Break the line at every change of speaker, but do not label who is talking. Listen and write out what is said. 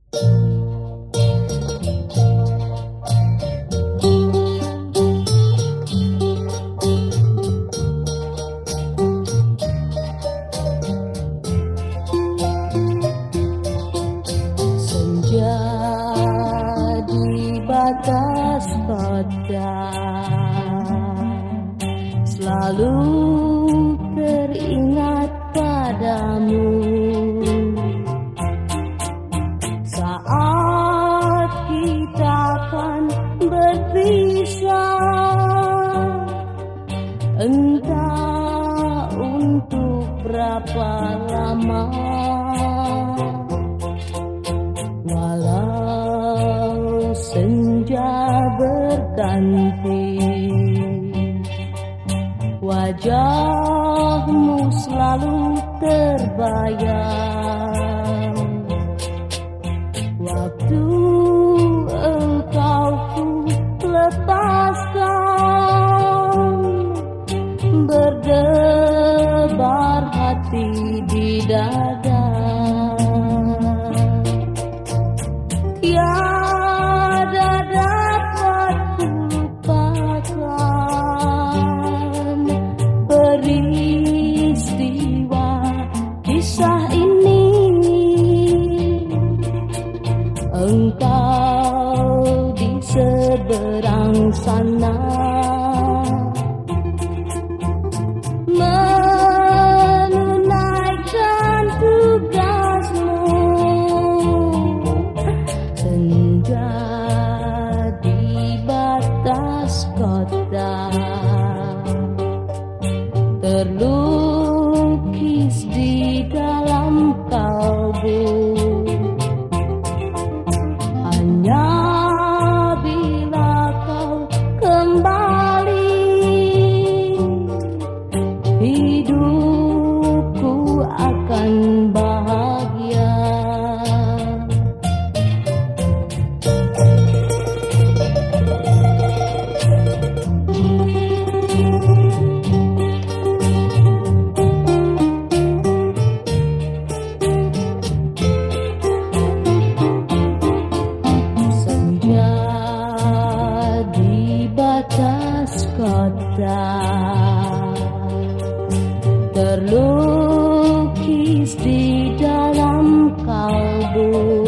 Batas kota selalu teringat padamu saat kita akan berpisah, entah untuk berapa lama. Walau senja berganti, wajahmu selalu terbayang. Waktu engkau ku lepaskan, berdebar hati di dada. Tiada dapat lupakan peristiwa kisah ini. Engkau di seberang sana menunaikan tugasmu. Senja di batas kota terlukis di dalam kalbu. Hanya bila kau kembali, hidupku akan bahagia. Kota terlukis di dalam kalbu.